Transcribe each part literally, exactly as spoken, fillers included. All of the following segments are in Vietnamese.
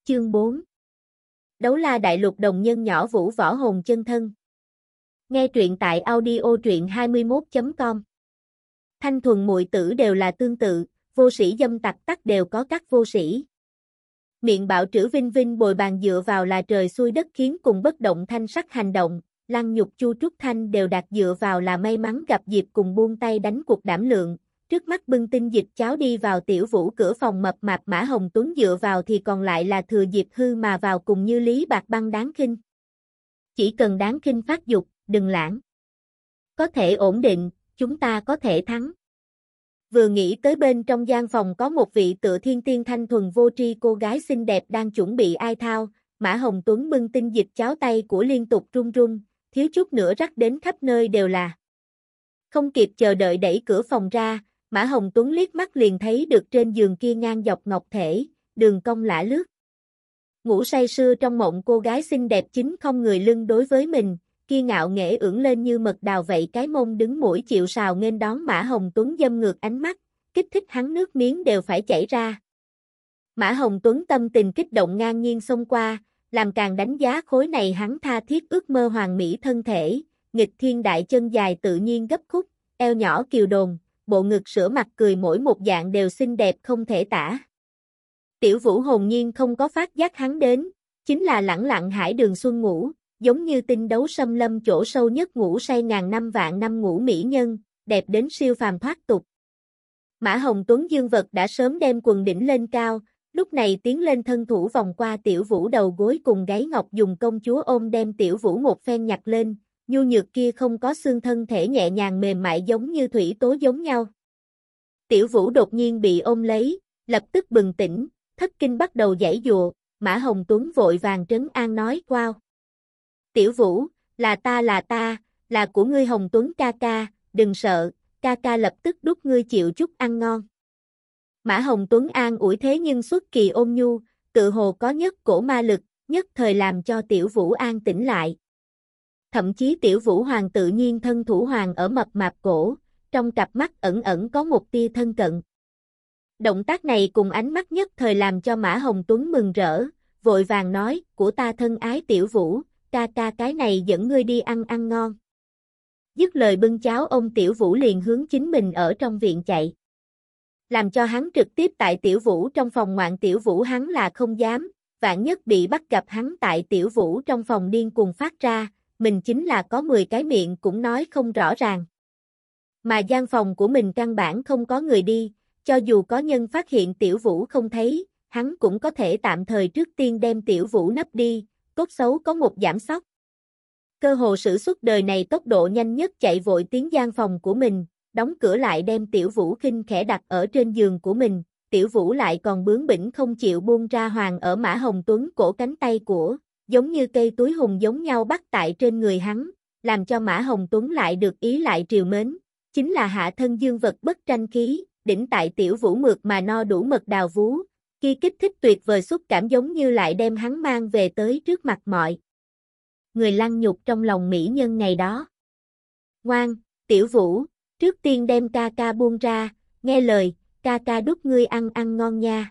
Chương bốn. Đấu la đại lục đồng nhân nhỏ vũ võ hồn chân thân. Nghe truyện tại audio truyện hai mươi mốt chấm com. Thanh thuần muội tử đều là tương tự, vô sĩ dâm tặc tắc đều có các vô sĩ. Miệng bạo trữ vinh vinh bồi bàn dựa vào là trời xuôi đất khiến cùng bất động thanh sắc hành động, Lăng Nhục Chu Trúc Thanh đều đạt dựa vào là may mắn gặp dịp cùng buông tay đánh cuộc đảm lượng. Trước mắt bưng tinh dịch cháo đi vào tiểu vũ cửa phòng mập mạp Mã Hồng Tuấn dựa vào thì còn lại là thừa dịp hư mà vào cùng như Lý Bạc Băng đáng khinh. Chỉ cần đáng khinh phát dục, đừng lãng. Có thể ổn định, chúng ta có thể thắng. Vừa nghĩ tới bên trong gian phòng có một vị tựa thiên tiên thanh thuần vô tri cô gái xinh đẹp đang chuẩn bị ai thao, Mã Hồng Tuấn bưng tinh dịch cháo tay của liên tục run run, thiếu chút nữa rắc đến khắp nơi đều là. Không kịp chờ đợi đẩy cửa phòng ra, Mã Hồng Tuấn liếc mắt liền thấy được trên giường kia ngang dọc ngọc thể, đường cong lả lướt. Ngủ say sưa trong mộng cô gái xinh đẹp chính không người lưng đối với mình, kia ngạo nghễ ưỡn lên như mật đào vậy cái mông đứng mũi chịu sào nghênh đón Mã Hồng Tuấn dâm ngược ánh mắt, kích thích hắn nước miếng đều phải chảy ra. Mã Hồng Tuấn tâm tình kích động ngang nhiên xông qua, làm càng đánh giá khối này hắn tha thiết ước mơ hoàng mỹ thân thể, nghịch thiên đại chân dài tự nhiên gấp khúc, eo nhỏ kiều đồn. Bộ ngực sữa mặt cười mỗi một dạng đều xinh đẹp không thể tả. Tiểu Vũ hồn nhiên không có phát giác hắn đến, chính là lẳng lặng hải đường xuân ngủ, giống như tinh đấu xâm lâm chỗ sâu nhất ngủ say ngàn năm vạn năm ngủ mỹ nhân, đẹp đến siêu phàm thoát tục. Mã Hồng Tuấn dương vật đã sớm đem quần đỉnh lên cao, lúc này tiến lên thân thủ vòng qua Tiểu Vũ đầu gối cùng gáy ngọc dùng công chúa ôm đem Tiểu Vũ một phen nhặt lên. Nhu nhược kia không có xương thân thể nhẹ nhàng mềm mại giống như thủy tố giống nhau. Tiểu Vũ đột nhiên bị ôm lấy, lập tức bừng tỉnh, thất kinh bắt đầu giãy giụa, Mã Hồng Tuấn vội vàng trấn an nói, "Wow. Tiểu Vũ, là ta là ta, là của ngươi Hồng Tuấn ca ca, đừng sợ, ca ca lập tức đút ngươi chịu chút ăn ngon." Mã Hồng Tuấn an ủi thế nhưng xuất kỳ ôn nhu, tự hồ có nhất cổ ma lực, nhất thời làm cho Tiểu Vũ an tĩnh lại. Thậm chí Tiểu Vũ Hoàng tự nhiên thân thủ hoàng ở mập mạp cổ, trong cặp mắt ẩn ẩn có một tia thân cận. Động tác này cùng ánh mắt nhất thời làm cho Mã Hồng Tuấn mừng rỡ, vội vàng nói, "Của ta thân ái Tiểu Vũ, ca ca cái này dẫn ngươi đi ăn ăn ngon." Dứt lời bưng cháo ôm Tiểu Vũ liền hướng chính mình ở trong viện chạy. Làm cho hắn trực tiếp tại Tiểu Vũ trong phòng ngoạn Tiểu Vũ hắn là không dám, vạn nhất bị bắt gặp hắn tại Tiểu Vũ trong phòng điên cuồng phát ra. Mình chính là có mười cái miệng cũng nói không rõ ràng. Mà gian phòng của mình căn bản không có người đi, cho dù có nhân phát hiện Tiểu Vũ không thấy, hắn cũng có thể tạm thời trước tiên đem Tiểu Vũ nấp đi, cốt xấu có một giảm sóc. Cơ hồ sử xuất đời này tốc độ nhanh nhất chạy vội tiến gian phòng của mình, đóng cửa lại đem Tiểu Vũ khinh khẽ đặt ở trên giường của mình, Tiểu Vũ lại còn bướng bỉnh không chịu buông ra hoàng ở Mã Hồng Tuấn cổ cánh tay của. Giống như cây túi hùng giống nhau bắt tại trên người hắn, làm cho Mã Hồng Tuấn lại được ý lại triều mến, chính là hạ thân dương vật bất tranh khí, đỉnh tại Tiểu Vũ mượt mà no đủ mật đào vú, kia kích thích tuyệt vời xúc cảm giống như lại đem hắn mang về tới trước mặt mọi người lăng nhục trong lòng mỹ nhân ngày đó. "Ngoan, Tiểu Vũ, trước tiên đem ca ca buông ra, nghe lời, ca ca đút ngươi ăn ăn ngon nha.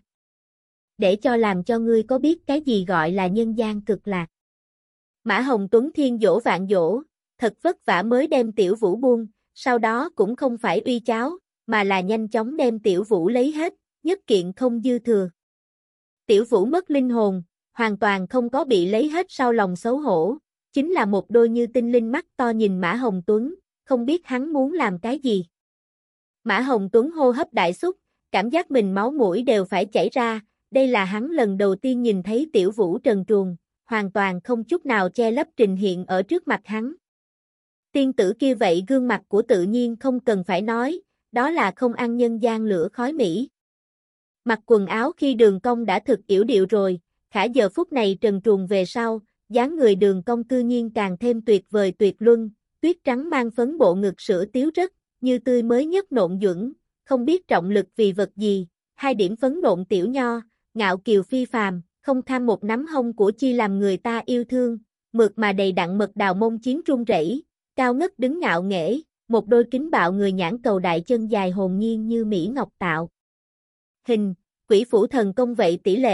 Để cho làm cho ngươi có biết cái gì gọi là nhân gian cực lạc." Mã Hồng Tuấn thiên dỗ vạn dỗ, thật vất vả mới đem Tiểu Vũ buông, sau đó cũng không phải uy cháo, mà là nhanh chóng đem Tiểu Vũ lấy hết, nhất kiện không dư thừa. Tiểu Vũ mất linh hồn, hoàn toàn không có bị lấy hết sau lòng xấu hổ, chính là một đôi như tinh linh mắt to nhìn Mã Hồng Tuấn, không biết hắn muốn làm cái gì. Mã Hồng Tuấn hô hấp đại xúc, cảm giác mình máu mũi đều phải chảy ra. Đây là hắn lần đầu tiên nhìn thấy Tiểu Vũ trần truồng, hoàn toàn không chút nào che lấp trình hiện ở trước mặt hắn. Tiên tử kia vậy gương mặt của tự nhiên không cần phải nói, đó là không ăn nhân gian lửa khói mỹ. Mặc quần áo khi đường cong đã thực yểu điệu rồi, khả giờ phút này trần truồng về sau, dáng người đường cong cư nhiên càng thêm tuyệt vời tuyệt luân, tuyết trắng mang phấn bộ ngực sữa tiếu rất, như tươi mới nhất nộn duẩn, không biết trọng lực vì vật gì, hai điểm phấn nộn tiểu nho. Ngạo kiều phi phàm, không tham một nắm hông của chi làm người ta yêu thương, mượt mà đầy đặn mật đào mông chiến run rẩy, cao ngất đứng ngạo nghễ, một đôi kính bạo người nhãn cầu đại chân dài hồn nhiên như mỹ ngọc tạo. Hình, quỷ phủ thần công vậy tỷ lệ,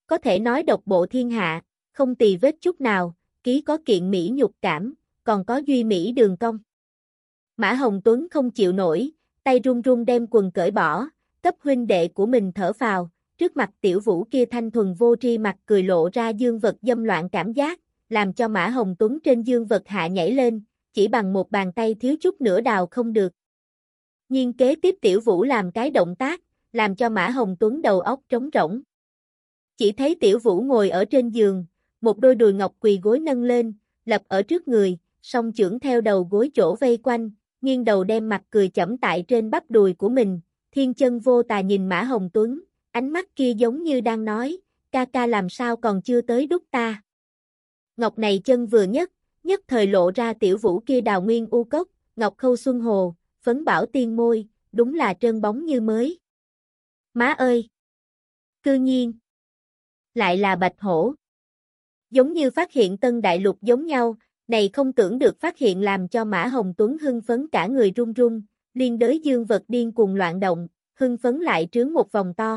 có thể nói độc bộ thiên hạ, không tì vết chút nào, ký có kiện mỹ nhục cảm, còn có duy mỹ đường cong. Mã Hồng Tuấn không chịu nổi, tay run run đem quần cởi bỏ, cấp huynh đệ của mình thở phào, trước mặt tiểu vũ kia thanh thuần vô tri mặt cười lộ ra dương vật dâm loạn cảm giác, làm cho Mã Hồng Tuấn trên dương vật hạ nhảy lên, chỉ bằng một bàn tay thiếu chút nữa đào không được. Nhưng kế tiếp tiểu vũ làm cái động tác, làm cho Mã Hồng Tuấn đầu óc trống rỗng. Chỉ thấy tiểu vũ ngồi ở trên giường, một đôi đùi ngọc quỳ gối nâng lên, lập ở trước người, song chưởng theo đầu gối chỗ vây quanh, nghiêng đầu đem mặt cười chẫm tại trên bắp đùi của mình, thiên chân vô tà nhìn Mã Hồng Tuấn, ánh mắt kia giống như đang nói, ca ca làm sao còn chưa tới đút ta. Ngọc này chân vừa nhất, nhất thời lộ ra tiểu vũ kia đào nguyên u cốc, ngọc khâu xuân hồ, phấn bảo tiên môi, đúng là trơn bóng như mới. Má ơi! Cư nhiên! Lại là bạch hổ. Giống như phát hiện tân đại lục giống nhau, này không tưởng được phát hiện làm cho Mã Hồng Tuấn hưng phấn cả người run run, liên đới dương vật điên cuồng loạn động, hưng phấn lại trướng một vòng to.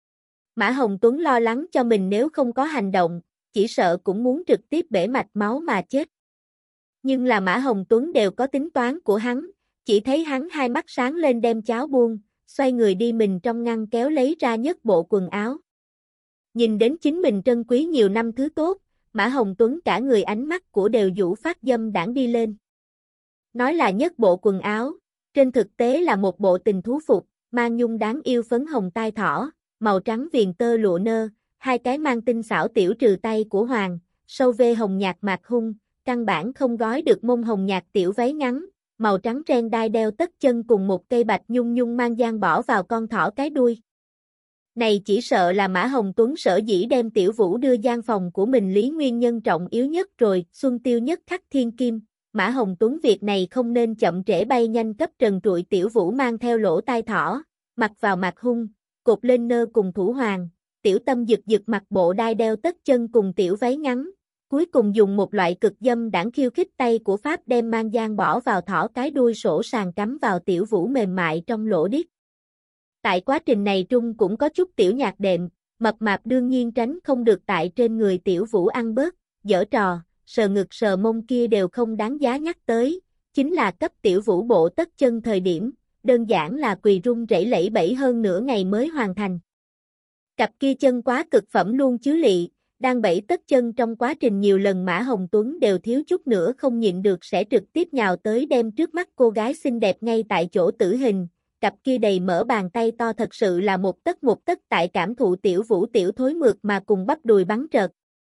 Mã Hồng Tuấn lo lắng cho mình nếu không có hành động, chỉ sợ cũng muốn trực tiếp bể mạch máu mà chết. Nhưng là Mã Hồng Tuấn đều có tính toán của hắn, chỉ thấy hắn hai mắt sáng lên đem cháo buông, xoay người đi mình trong ngăn kéo lấy ra nhất bộ quần áo. Nhìn đến chính mình trân quý nhiều năm thứ tốt, Mã Hồng Tuấn cả người ánh mắt của đều vũ phát dâm đãng đi lên. Nói là nhất bộ quần áo, trên thực tế là một bộ tình thú phục, mang nhung đáng yêu phấn hồng tai thỏ, màu trắng viền tơ lụa nơ, hai cái mang tinh xảo tiểu trừ tay của hoàng, sâu vê hồng nhạt mạc hung, căn bản không gói được mông hồng nhạt tiểu váy ngắn, màu trắng ren đai đeo tất chân cùng một cây bạch nhung nhung mang giang bỏ vào con thỏ cái đuôi. Này chỉ sợ là Mã Hồng Tuấn sở dĩ đem tiểu vũ đưa gian phòng của mình lý nguyên nhân trọng yếu nhất rồi, xuân tiêu nhất khắc thiên kim. Mã Hồng Tuấn việc này không nên chậm trễ bay nhanh cấp trần trụi tiểu vũ mang theo lỗ tai thỏ, mặc vào mặt hung, cột lên nơ cùng thủ hoàng, tiểu tâm giật giật mặc bộ đai đeo tất chân cùng tiểu váy ngắn, cuối cùng dùng một loại cực dâm đãng khiêu khích tay của Pháp đem mang giang bỏ vào thỏ cái đuôi sổ sàng cắm vào tiểu vũ mềm mại trong lỗ điếc. Tại quá trình này trung cũng có chút tiểu nhạc đệm, mập mạp đương nhiên tránh không được tại trên người tiểu vũ ăn bớt, giở trò, sờ ngực sờ mông kia đều không đáng giá nhắc tới, chính là cấp tiểu vũ bộ tất chân thời điểm, đơn giản là quỳ run rẩy lẫy bẫy hơn nửa ngày mới hoàn thành. Cặp kia chân quá cực phẩm luôn chứ lị, đang bẫy tất chân trong quá trình nhiều lần Mã Hồng Tuấn đều thiếu chút nữa không nhịn được sẽ trực tiếp nhào tới đem trước mắt cô gái xinh đẹp ngay tại chỗ tử hình. Cặp kia đầy mỡ bàn tay to thật sự là một tấc một tấc tại cảm thụ tiểu vũ tiểu thối mượt mà cùng bắp đùi bắn trợt.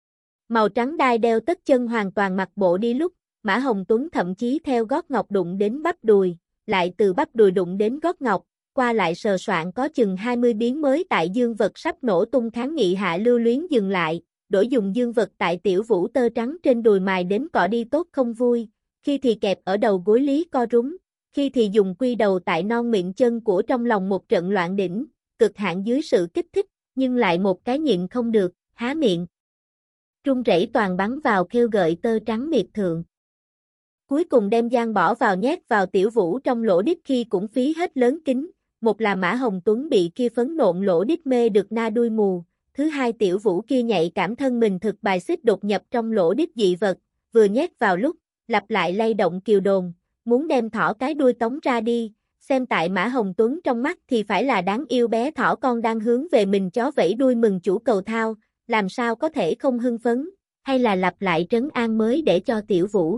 Màu trắng đai đeo tất chân hoàn toàn mặc bộ đi lúc, Mã Hồng Tuấn thậm chí theo gót ngọc đụng đến bắp đùi, lại từ bắp đùi đụng đến gót ngọc, qua lại sờ soạn có chừng hai mươi biến mới tại dương vật sắp nổ tung kháng nghị hạ lưu luyến dừng lại, đổi dùng dương vật tại tiểu vũ tơ trắng trên đùi mài đến cọ đi tốt không vui, khi thì kẹp ở đầu gối lý co rúm. Khi thì dùng quy đầu tại non miệng chân của trong lòng một trận loạn đỉnh, cực hạn dưới sự kích thích, nhưng lại một cái nhịn không được, há miệng. Trung rẩy toàn bắn vào kêu gợi tơ trắng miệt thượng. Cuối cùng đem giang bỏ vào nhét vào tiểu vũ trong lỗ đít khi cũng phí hết lớn kính, một là Mã Hồng Tuấn bị kia phấn nộn lỗ đít mê được na đuôi mù, thứ hai tiểu vũ kia nhạy cảm thân mình thực bài xích đột nhập trong lỗ đít dị vật, vừa nhét vào lúc, lặp lại lay động kiều đồn. Muốn đem thỏ cái đuôi tống ra đi, xem tại Mã Hồng Tuấn trong mắt thì phải là đáng yêu bé thỏ con đang hướng về mình chó vẫy đuôi mừng chủ cầu thao, làm sao có thể không hưng phấn, hay là lặp lại trấn an mới để cho tiểu vũ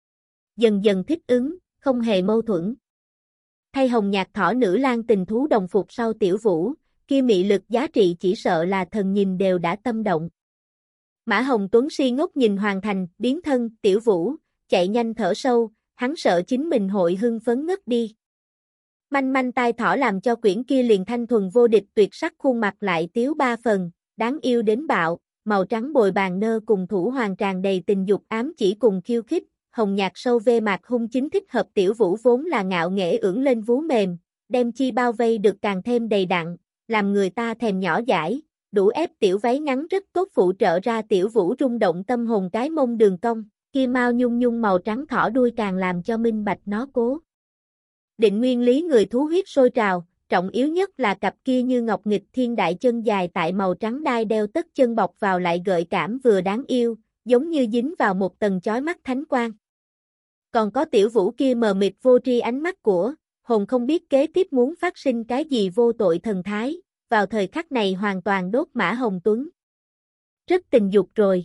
dần dần thích ứng, không hề mâu thuẫn. Thay hồng nhạt thỏ nữ lang tình thú đồng phục sau tiểu vũ, kia mị lực giá trị chỉ sợ là thần nhìn đều đã tâm động. Mã Hồng Tuấn si ngốc nhìn hoàn thành, biến thân, tiểu vũ, chạy nhanh thở sâu, hắn sợ chính mình hội hưng phấn ngất đi. Manh manh tai thỏ làm cho quyển kia liền thanh thuần vô địch tuyệt sắc khuôn mặt lại tiếu ba phần, đáng yêu đến bạo, màu trắng bồi bàn nơ cùng thủ hoàng tràn đầy tình dục ám chỉ cùng khiêu khích, hồng nhạt sâu vê mạc hung chính thích hợp tiểu vũ vốn là ngạo nghễ ưỡn lên vú mềm, đem chi bao vây được càng thêm đầy đặn, làm người ta thèm nhỏ dãi, đủ ép tiểu váy ngắn rất tốt phụ trợ ra tiểu vũ rung động tâm hồn cái mông đường cong. Kia mau nhung nhung màu trắng thỏ đuôi càng làm cho minh bạch nó cố định nguyên lý người thú huyết sôi trào, trọng yếu nhất là cặp kia như ngọc nghịch thiên đại chân dài tại màu trắng đai đeo tất chân bọc vào lại gợi cảm vừa đáng yêu, giống như dính vào một tầng chói mắt thánh quang. Còn có Tiểu Vũ kia mờ mịt vô tri ánh mắt của, hồn không biết kế tiếp muốn phát sinh cái gì vô tội thần thái, vào thời khắc này hoàn toàn đốt Mã Hồng Tuấn. Rất tình dục rồi.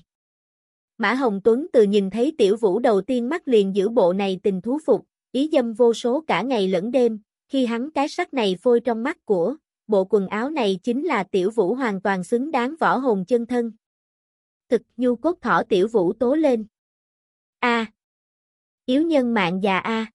Mã Hồng Tuấn từ nhìn thấy Tiểu Vũ đầu tiên mắt liền giữ bộ này tình thú phục, ý dâm vô số cả ngày lẫn đêm, khi hắn cái sắc này phôi trong mắt của, bộ quần áo này chính là Tiểu Vũ hoàn toàn xứng đáng võ hồn chân thân. Thực nhu cốt thỏ Tiểu Vũ tố lên. A. Yếu nhân mạng già A.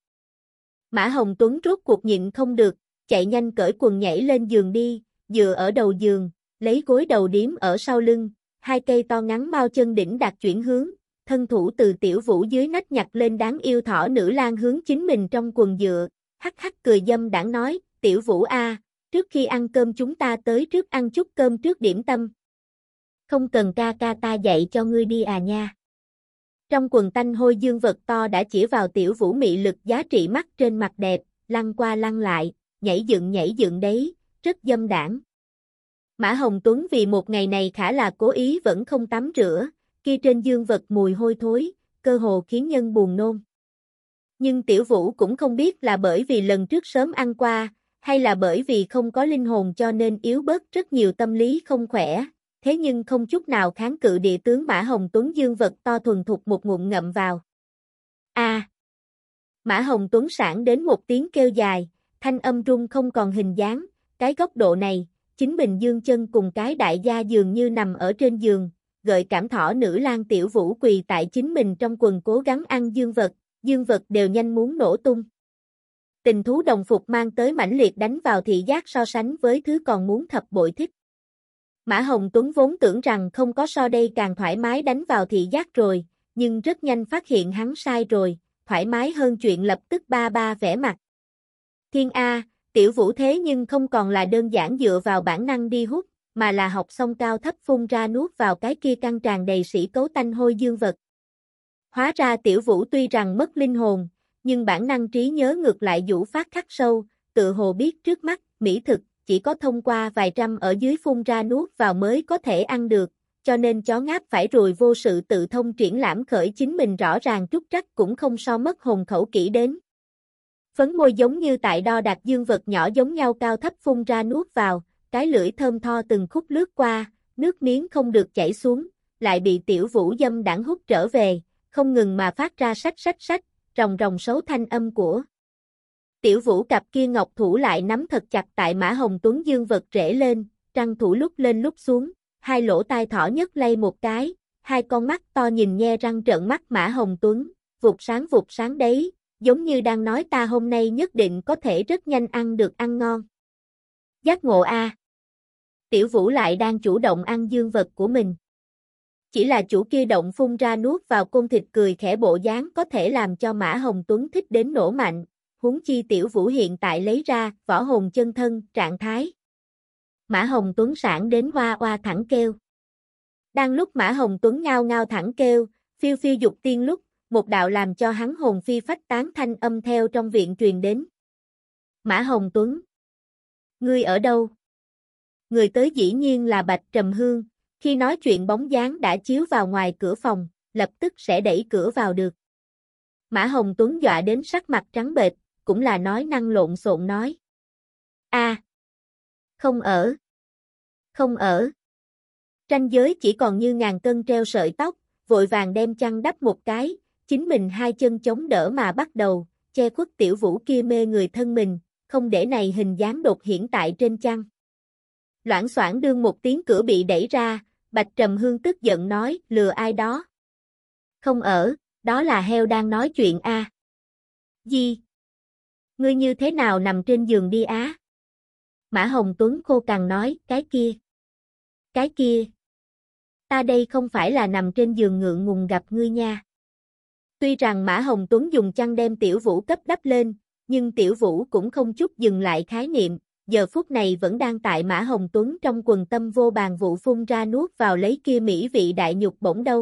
Mã Hồng Tuấn rốt cuộc nhịn không được, chạy nhanh cởi quần nhảy lên giường đi, dựa ở đầu giường, lấy gối đầu điếm ở sau lưng, hai cây to ngắn mao chân đỉnh đặt chuyển hướng, thân thủ từ Tiểu Vũ dưới nách nhặt lên đáng yêu thỏ nữ lang hướng chính mình trong quần dựa, hắc hắc cười dâm đãng nói, Tiểu Vũ A, trước khi ăn cơm chúng ta tới trước ăn chút cơm trước điểm tâm. Không cần ca ca ta dạy cho ngươi đi à nha. Trong quần tanh hôi dương vật to đã chỉ vào Tiểu Vũ mị lực giá trị mắt trên mặt đẹp, lăn qua lăn lại, nhảy dựng nhảy dựng đấy, rất dâm đãng. Mã Hồng Tuấn vì một ngày này khả là cố ý vẫn không tắm rửa, kia trên dương vật mùi hôi thối, cơ hồ khiến nhân buồn nôn. Nhưng Tiểu Vũ cũng không biết là bởi vì lần trước sớm ăn qua, hay là bởi vì không có linh hồn cho nên yếu bớt rất nhiều tâm lý không khỏe, thế nhưng không chút nào kháng cự địa tướng Mã Hồng Tuấn dương vật to thuần thục một ngụm ngậm vào. A. À, Mã Hồng Tuấn sảng đến một tiếng kêu dài, thanh âm rung không còn hình dáng, cái góc độ này, chính mình dương chân cùng cái đại gia dường như nằm ở trên giường, gợi cảm thỏ nữ lang Tiểu Vũ quỳ tại chính mình trong quần cố gắng ăn dương vật, dương vật đều nhanh muốn nổ tung. Tình thú đồng phục mang tới mãnh liệt đánh vào thị giác so sánh với thứ còn muốn thập bội thích. Mã Hồng Tuấn vốn tưởng rằng không có so đây càng thoải mái đánh vào thị giác rồi, nhưng rất nhanh phát hiện hắn sai rồi, thoải mái hơn chuyện lập tức ba ba vẽ mặt. Thiên A, Tiểu Vũ thế nhưng không còn là đơn giản dựa vào bản năng đi hút, mà là học xong cao thấp phun ra nuốt vào cái kia căng tràn đầy sỉ cấu tanh hôi dương vật. Hóa ra Tiểu Vũ tuy rằng mất linh hồn, nhưng bản năng trí nhớ ngược lại vũ phát khắc sâu, tự hồ biết trước mắt, mỹ thực, chỉ có thông qua vài trăm ở dưới phun ra nuốt vào mới có thể ăn được, cho nên chó ngáp phải rồi vô sự tự thông triển lãm khởi chính mình rõ ràng trúc trắc cũng không so mất hồn khẩu kỹ đến. Phấn môi giống như tại đo đạc dương vật nhỏ giống nhau cao thấp phun ra nuốt vào, cái lưỡi thơm tho từng khúc lướt qua, nước miếng không được chảy xuống, lại bị Tiểu Vũ dâm đãng hút trở về, không ngừng mà phát ra sách sách sách, ròng ròng xấu thanh âm của. Tiểu Vũ cặp kia ngọc thủ lại nắm thật chặt tại Mã Hồng Tuấn dương vật rễ lên, trăng thủ lúc lên lúc xuống, hai lỗ tai thỏ nhất lay một cái, hai con mắt to nhìn nhe răng trợn mắt Mã Hồng Tuấn, vụt sáng vụt sáng đấy, giống như đang nói ta hôm nay nhất định có thể rất nhanh ăn được ăn ngon. Giác ngộ A. Tiểu Vũ lại đang chủ động ăn dương vật của mình. Chỉ là chủ kia động phun ra nuốt vào côn thịt cười khẽ bộ dáng có thể làm cho Mã Hồng Tuấn thích đến nổ mạnh, huống chi Tiểu Vũ hiện tại lấy ra võ hồn chân thân trạng thái. Mã Hồng Tuấn sảng đến hoa hoa thẳng kêu. Đang lúc Mã Hồng Tuấn ngao ngao thẳng kêu, phiêu phiêu dục tiên lúc, một đạo làm cho hắn hồn phi phách tán thanh âm theo trong viện truyền đến. Mã Hồng Tuấn. Ngươi ở đâu? Người tới dĩ nhiên là Bạch Trầm Hương, khi nói chuyện bóng dáng đã chiếu vào ngoài cửa phòng, lập tức sẽ đẩy cửa vào được. Mã Hồng Tuấn dọa đến sắc mặt trắng bệch, cũng là nói năng lộn xộn nói. A, à, không ở. Không ở. Ranh giới chỉ còn như ngàn cân treo sợi tóc, vội vàng đem chăn đắp một cái, chính mình hai chân chống đỡ mà bắt đầu, che khuất Tiểu Vũ kia mê người thân mình, không để này hình dáng đột hiển tại trên chăn. Loảng xoảng đương một tiếng cửa bị đẩy ra, Bạch Trầm Hương tức giận nói, lừa ai đó. Không ở, đó là heo đang nói chuyện a. À. Gì? Ngươi như thế nào nằm trên giường đi á? Mã Hồng Tuấn khô cằn nói, cái kia. Cái kia. Ta đây không phải là nằm trên giường ngượng ngùng gặp ngươi nha. Tuy rằng Mã Hồng Tuấn dùng chăn đem Tiểu Vũ cấp đắp lên, nhưng Tiểu Vũ cũng không chút dừng lại khái niệm, giờ phút này vẫn đang tại Mã Hồng Tuấn trong quần tâm vô bàn vụ phun ra nuốt vào lấy kia mỹ vị đại nhục bổng đâu.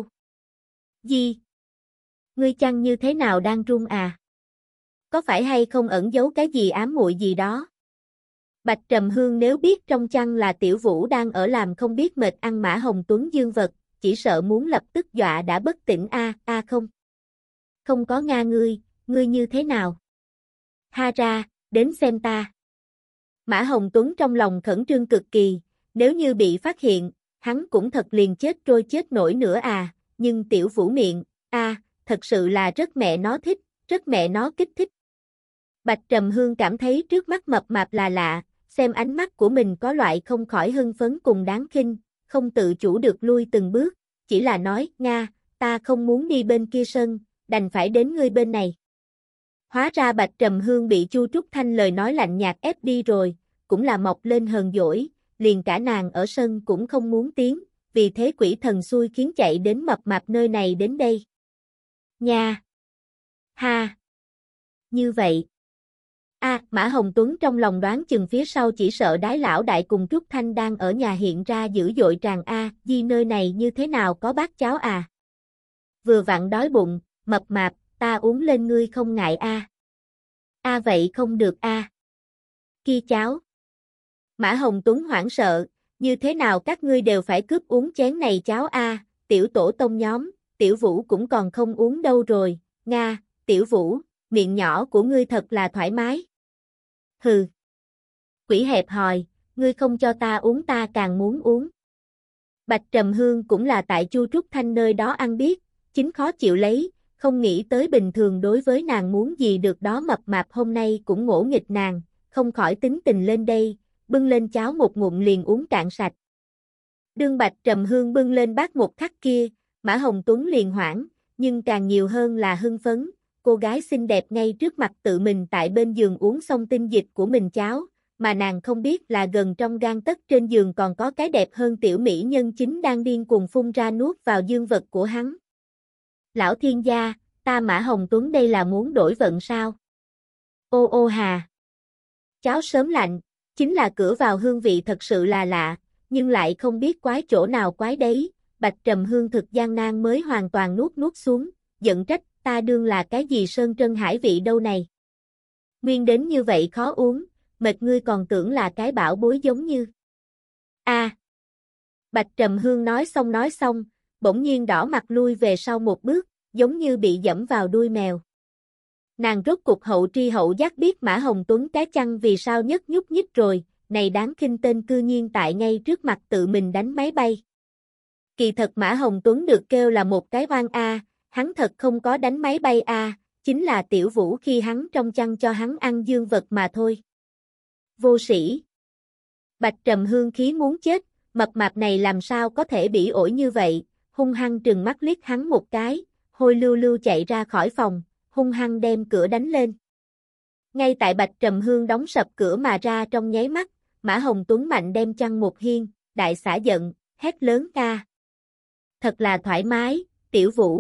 Gì? Ngươi chăn như thế nào đang run à? Có phải hay không ẩn giấu cái gì ám muội gì đó? Bạch Trầm Hương nếu biết trong chăn là Tiểu Vũ đang ở làm không biết mệt ăn Mã Hồng Tuấn dương vật, chỉ sợ muốn lập tức dọa đã bất tỉnh a, a không. Không có Nga ngươi, ngươi như thế nào? Ha ra, đến xem ta. Mã Hồng Tuấn trong lòng khẩn trương cực kỳ, nếu như bị phát hiện, hắn cũng thật liền chết trôi chết nổi nữa à, nhưng Tiểu Vũ miệng, a, thật sự là rất mẹ nó thích, rất mẹ nó kích thích. Bạch Trầm Hương cảm thấy trước mắt mập mạp là lạ, xem ánh mắt của mình có loại không khỏi hưng phấn cùng đáng khinh, không tự chủ được lui từng bước, chỉ là nói, Nga, ta không muốn đi bên kia sân, đành phải đến ngươi bên này. Hóa ra Bạch Trầm Hương bị Chu Trúc Thanh lời nói lạnh nhạt ép đi rồi, cũng là mọc lên hờn dỗi, liền cả nàng ở sân cũng không muốn tiến, vì thế quỷ thần xui khiến chạy đến mập mạp nơi này đến đây. Nha! Ha! Như vậy. A, à, Mã Hồng Tuấn trong lòng đoán chừng phía sau chỉ sợ Đái lão đại cùng Trúc Thanh đang ở nhà hiện ra dữ dội tràn a, di nơi này như thế nào có bát cháo à? Vừa vặn đói bụng, mập mạp, ta uống lên ngươi không ngại a. A à, vậy không được a. À. Kia cháo. Mã Hồng Tuấn hoảng sợ, như thế nào các ngươi đều phải cướp uống chén này cháo a, à, tiểu tổ tông nhóm, Tiểu Vũ cũng còn không uống đâu rồi, Nga, Tiểu Vũ, miệng nhỏ của ngươi thật là thoải mái. Hừ. Quỷ hẹp hòi, ngươi không cho ta uống ta càng muốn uống. Bạch Trầm Hương cũng là tại Chu Trúc Thanh nơi đó ăn biết, chính khó chịu lấy, không nghĩ tới bình thường đối với nàng muốn gì được đó mập mạp hôm nay cũng ngỗ nghịch nàng, không khỏi tính tình lên đây, bưng lên cháo một ngụm liền uống cạn sạch. Đương Bạch Trầm Hương bưng lên bát một khắc kia, Mã Hồng Tuấn liền hoảng, nhưng càng nhiều hơn là hưng phấn, cô gái xinh đẹp ngay trước mặt tự mình tại bên giường uống xong tinh dịch của mình cháo, mà nàng không biết là gần trong gang tấc trên giường còn có cái đẹp hơn tiểu mỹ nhân chính đang điên cuồng phun ra nuốt vào dương vật của hắn. Lão thiên gia, ta Mã Hồng Tuấn đây là muốn đổi vận sao? Ô ô hà! Cháo sớm lạnh, chính là cửa vào hương vị thật sự là lạ, nhưng lại không biết quái chỗ nào quái đấy, Bạch Trầm Hương thực gian nan mới hoàn toàn nuốt nuốt xuống, giận trách, ta đương là cái gì sơn trân hải vị đâu này. Nguyên đến như vậy khó uống, mệt ngươi còn tưởng là cái bảo bối giống như. A. À. Bạch Trầm Hương nói xong nói xong, bỗng nhiên đỏ mặt lui về sau một bước, giống như bị dẫm vào đuôi mèo. Nàng rốt cục hậu tri hậu giác biết Mã Hồng Tuấn cái chăng vì sao nhất nhúc nhích rồi, này đáng khinh tên cư nhiên tại ngay trước mặt tự mình đánh máy bay. Kỳ thật Mã Hồng Tuấn được kêu là một cái oan a, hắn thật không có đánh máy bay a, chính là Tiểu Vũ khi hắn trong chăn cho hắn ăn dương vật mà thôi. Vô sĩ. Bạch Trầm Hương khí muốn chết, mập mạp này làm sao có thể bỉ ổi như vậy, hung hăng trừng mắt liếc hắn một cái, hôi lưu lưu chạy ra khỏi phòng, hung hăng đem cửa đánh lên. Ngay tại Bạch Trầm Hương đóng sập cửa mà ra trong nháy mắt, Mã Hồng Tuấn mạnh đem chăn một hiên, đại xả giận, hét lớn ca. Thật là thoải mái, Tiểu Vũ.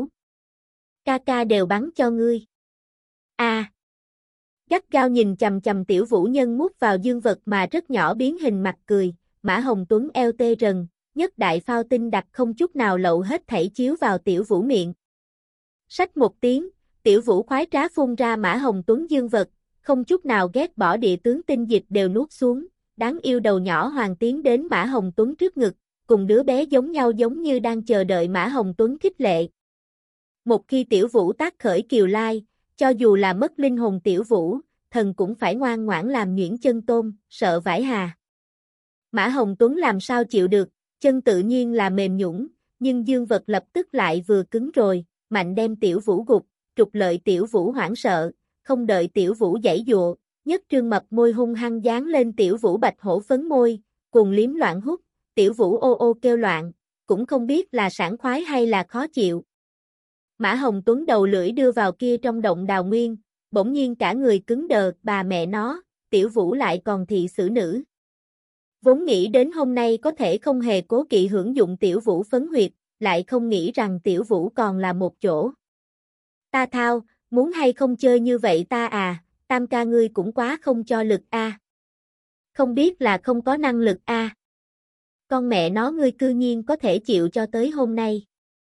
Ca ca đều bắn cho ngươi. A. À. Gắt gao nhìn chằm chằm Tiểu Vũ nhân mút vào dương vật mà rất nhỏ biến hình mặt cười, Mã Hồng Tuấn eo tê rần, nhất đại phao tinh đặc không chút nào lậu hết thảy chiếu vào Tiểu Vũ miệng. Xách một tiếng, Tiểu Vũ khoái trá phun ra Mã Hồng Tuấn dương vật, không chút nào ghét bỏ địa tướng tinh dịch đều nuốt xuống, đáng yêu đầu nhỏ hoàng tiến đến Mã Hồng Tuấn trước ngực, cùng đứa bé giống nhau giống như đang chờ đợi Mã Hồng Tuấn khích lệ. Một khi Tiểu Vũ tác khởi kiều lai, cho dù là mất linh hồn Tiểu Vũ, thần cũng phải ngoan ngoãn làm nhuyễn chân tôn, sợ vải hà. Mã Hồng Tuấn làm sao chịu được, chân tự nhiên là mềm nhũn, nhưng dương vật lập tức lại vừa cứng rồi, mạnh đem Tiểu Vũ gục, trục lợi Tiểu Vũ hoảng sợ, không đợi Tiểu Vũ giãy dụa, nhất trương mập môi hung hăng dán lên Tiểu Vũ bạch hổ phấn môi, cùng liếm loạn hút, Tiểu Vũ ô ô kêu loạn, cũng không biết là sảng khoái hay là khó chịu. Mã Hồng Tuấn đầu lưỡi đưa vào kia trong động đào nguyên, bỗng nhiên cả người cứng đờ, bà mẹ nó, Tiểu Vũ lại còn thị xử nữ. Vốn nghĩ đến hôm nay có thể không hề cố kỵ hưởng dụng Tiểu Vũ phấn huyệt, lại không nghĩ rằng Tiểu Vũ còn là một chỗ. Ta thao, muốn hay không chơi như vậy ta à, tam ca ngươi cũng quá không cho lực a. À. Không biết là không có năng lực a. À. Con mẹ nó ngươi cư nhiên có thể chịu cho tới hôm nay.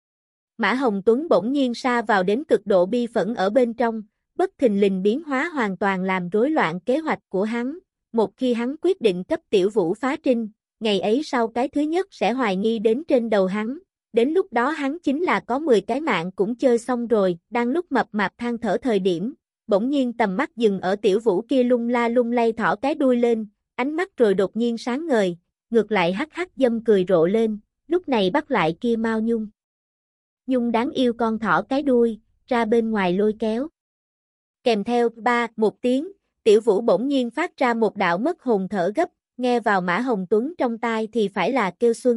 Mã Hồng Tuấn bỗng nhiên sa vào đến cực độ bi phẫn ở bên trong, bất thình lình biến hóa hoàn toàn làm rối loạn kế hoạch của hắn, một khi hắn quyết định cấp Tiểu Vũ phá trinh, ngày ấy sau cái thứ nhất sẽ hoài nghi đến trên đầu hắn, đến lúc đó hắn chính là có mười cái mạng cũng chơi xong rồi, đang lúc mập mạp than thở thời điểm, bỗng nhiên tầm mắt dừng ở Tiểu Vũ kia lung la lung lay thỏ cái đuôi lên, ánh mắt rồi đột nhiên sáng ngời, ngược lại hắc hắc dâm cười rộ lên, lúc này bắt lại kia Mao Nhung. Nhung đáng yêu con thỏ cái đuôi, ra bên ngoài lôi kéo. Kèm theo ba một tiếng, Tiểu Vũ bỗng nhiên phát ra một đạo mất hồn thở gấp, nghe vào Mã Hồng Tuấn trong tai thì phải là kêu xuân.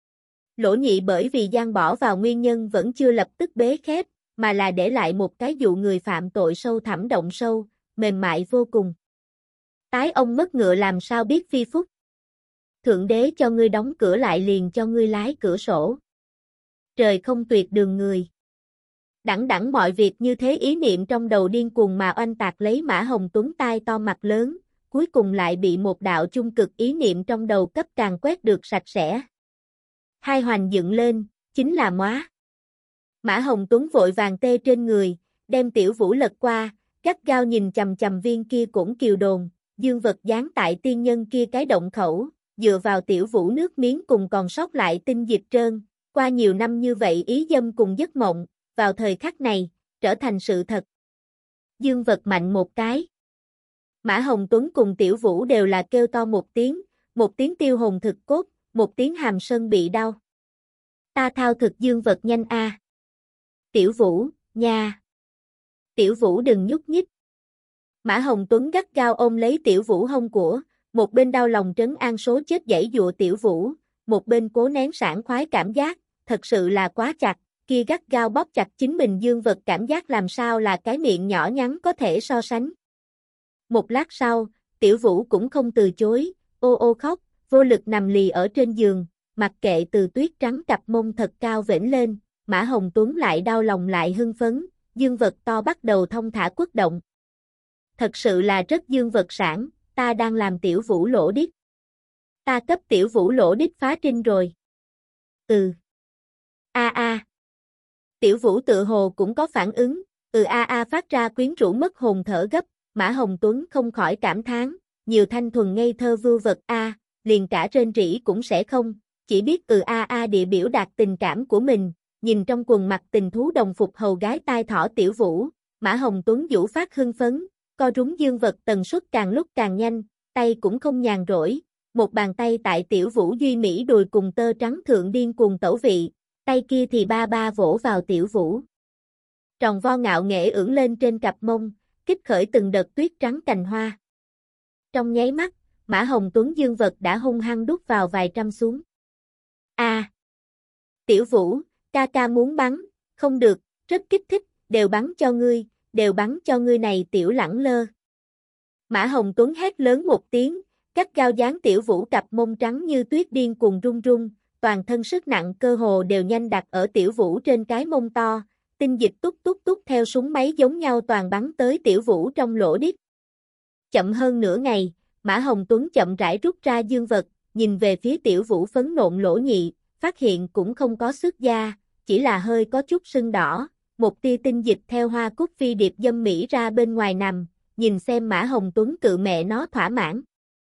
Lỗ nhị bởi vì giam bỏ vào nguyên nhân vẫn chưa lập tức bế khép, mà là để lại một cái dụ người phạm tội sâu thẳm động sâu, mềm mại vô cùng. Tái ông mất ngựa làm sao biết phi phúc. Thượng đế cho ngươi đóng cửa lại liền cho ngươi lái cửa sổ. Trời không tuyệt đường người. Đẳng đẳng mọi việc như thế ý niệm trong đầu điên cuồng mà oanh tạc lấy Mã Hồng Tuấn tai to mặt lớn, cuối cùng lại bị một đạo chung cực ý niệm trong đầu cấp càng quét được sạch sẽ. Hai hoành dựng lên, chính là móa. Mã Hồng Tuấn vội vàng tê trên người, đem Tiểu Vũ lật qua, gắt gao nhìn chầm chầm viên kia cũng kiều đồn, dương vật dán tại tiên nhân kia cái động khẩu, dựa vào Tiểu Vũ nước miếng cùng còn sót lại tinh dịch trơn, qua nhiều năm như vậy ý dâm cùng giấc mộng, vào thời khắc này, trở thành sự thật. Dương vật mạnh một cái. Mã Hồng Tuấn cùng Tiểu Vũ đều là kêu to một tiếng, một tiếng tiêu hồn thực cốt, một tiếng hàm sơn bị đau. Ta thao thực dương vật nhanh a. Tiểu Vũ, nha. Tiểu Vũ đừng nhúc nhích. Mã Hồng Tuấn gắt gao ôm lấy Tiểu Vũ hông của, một bên đau lòng trấn an số chết giãy dụa Tiểu Vũ, một bên cố nén sảng khoái cảm giác, thật sự là quá chặt, kia gắt gao bóp chặt chính mình dương vật cảm giác làm sao là cái miệng nhỏ nhắn có thể so sánh. Một lát sau, Tiểu Vũ cũng không từ chối, ô ô khóc, vô lực nằm lì ở trên giường, mặc kệ từ tuyết trắng cặp mông thật cao vểnh lên, Mã Hồng Tuấn lại đau lòng lại hưng phấn, dương vật to bắt đầu thông thả quất động. Thật sự là rất dương vật sản, ta đang làm Tiểu Vũ lỗ đít. Ta cấp Tiểu Vũ lỗ đít phá trinh rồi. Ừ. A a. Tiểu Vũ tự hồ cũng có phản ứng, ừ a a phát ra quyến rũ mất hồn thở gấp, Mã Hồng Tuấn không khỏi cảm thán, nhiều thanh thuần ngây thơ vưu vật a, liền cả rên rỉ cũng sẽ không, chỉ biết ừ a a địa biểu đạt tình cảm của mình, nhìn trong quần mặt tình thú đồng phục hầu gái tai thỏ Tiểu Vũ, Mã Hồng Tuấn vũ phát hưng phấn, co rúm dương vật tần suất càng lúc càng nhanh, tay cũng không nhàn rỗi, một bàn tay tại Tiểu Vũ duy mỹ đùi cùng tơ trắng thượng điên cuồng tẩu vị, tay kia thì ba ba vỗ vào Tiểu Vũ. Tròn vo ngạo nghễ ưỡn lên trên cặp mông, kích khởi từng đợt tuyết trắng cành hoa. Trong nháy mắt, Mã Hồng Tuấn dương vật đã hung hăng đút vào vài trăm xuống. A. À, Tiểu Vũ, ca ca muốn bắn, không được, rất kích thích, đều bắn cho ngươi, đều bắn cho ngươi này tiểu lẳng lơ. Mã Hồng Tuấn hét lớn một tiếng, cắt gao dán Tiểu Vũ cặp mông trắng như tuyết điên cuồng run run, toàn thân sức nặng cơ hồ đều nhanh đặt ở Tiểu Vũ trên cái mông to, tinh dịch túc túc túc theo súng máy giống nhau toàn bắn tới Tiểu Vũ trong lỗ đít. Chậm hơn nửa ngày, Mã Hồng Tuấn chậm rãi rút ra dương vật, nhìn về phía Tiểu Vũ phấn nộn lỗ nhị, phát hiện cũng không có xước da, chỉ là hơi có chút sưng đỏ, một tia tinh dịch theo hoa cúc phi điệp dâm mỹ ra bên ngoài nằm, nhìn xem Mã Hồng Tuấn cự mẹ nó thỏa mãn.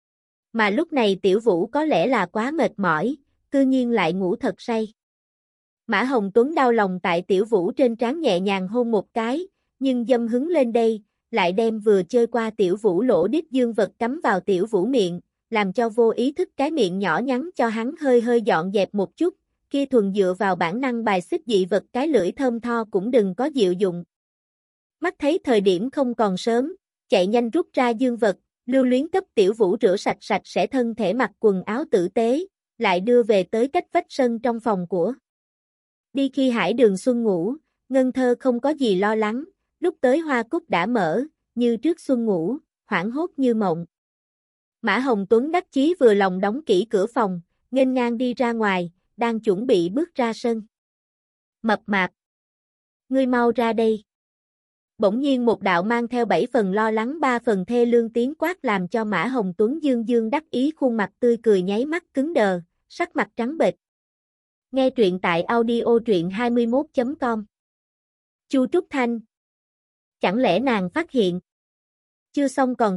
Mà lúc này Tiểu Vũ có lẽ là quá mệt mỏi, cư nhiên lại ngủ thật say. Mã Hồng Tuấn đau lòng tại Tiểu Vũ trên trán nhẹ nhàng hôn một cái, nhưng dâm hứng lên đây, lại đem vừa chơi qua Tiểu Vũ lỗ đít dương vật cắm vào Tiểu Vũ miệng, làm cho vô ý thức cái miệng nhỏ nhắn cho hắn hơi hơi dọn dẹp một chút, kia thuần dựa vào bản năng bài xích dị vật cái lưỡi thơm tho cũng đừng có dịu dụng. Mắt thấy thời điểm không còn sớm, chạy nhanh rút ra dương vật, lưu luyến cấp Tiểu Vũ rửa sạch sạch sẽ thân thể mặc quần áo tử tế, lại đưa về tới cách vách sân trong phòng của. Đi khi Hải Đường Xuân ngủ, Ngân Thơ không có gì lo lắng, lúc tới hoa cúc đã mở, như trước xuân ngủ, hoảng hốt như mộng. Mã Hồng Tuấn đắc chí vừa lòng đóng kỹ cửa phòng, nghênh ngang đi ra ngoài, đang chuẩn bị bước ra sân. Mập mạp, ngươi mau ra đây. Bỗng nhiên một đạo mang theo bảy phần lo lắng ba phần thê lương tiếng quát làm cho Mã Hồng Tuấn dương dương đắc ý khuôn mặt tươi cười nháy mắt cứng đờ, sắc mặt trắng bệch. Nghe truyện tại audio truyện hai mươi mốt chấm com. Chu Trúc Thanh. Chẳng lẽ nàng phát hiện? Chưa xong còn tiếp,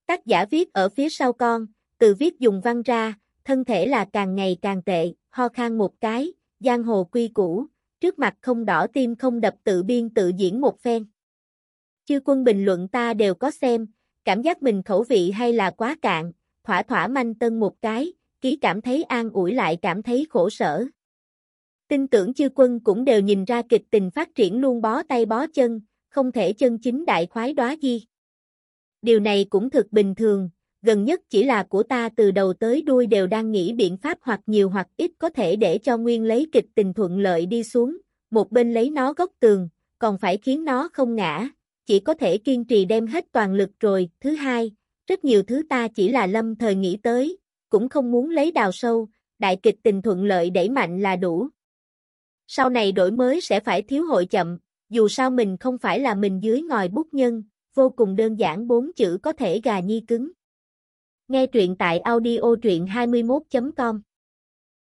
Tác giả viết ở phía sau con, từ viết dùng văn ra, thân thể là càng ngày càng tệ, ho khan một cái, giang hồ quy củ, trước mặt không đỏ tim không đập tự biên tự diễn một phen. Chư quân bình luận ta đều có xem, cảm giác mình khẩu vị hay là quá cạn, thỏa thỏa manh tân một cái, ký cảm thấy an ủi lại cảm thấy khổ sở. Tin tưởng chư quân cũng đều nhìn ra kịch tình phát triển luôn bó tay bó chân, không thể chân chính đại khoái đóa di. Điều này cũng thực bình thường, gần nhất chỉ là của ta từ đầu tới đuôi đều đang nghĩ biện pháp hoặc nhiều hoặc ít có thể để cho nguyên lấy kịch tình thuận lợi đi xuống, một bên lấy nó góc tường, còn phải khiến nó không ngã, chỉ có thể kiên trì đem hết toàn lực rồi. Thứ hai, rất nhiều thứ ta chỉ là lâm thời nghĩ tới, cũng không muốn lấy đào sâu, đại kịch tình thuận lợi đẩy mạnh là đủ. Sau này đổi mới sẽ phải thiếu hội chậm, dù sao mình không phải là mình dưới ngòi bút nhân, vô cùng đơn giản bốn chữ có thể gà nhi cứng. Nghe truyện tại audio truyện hai mươi mốt chấm com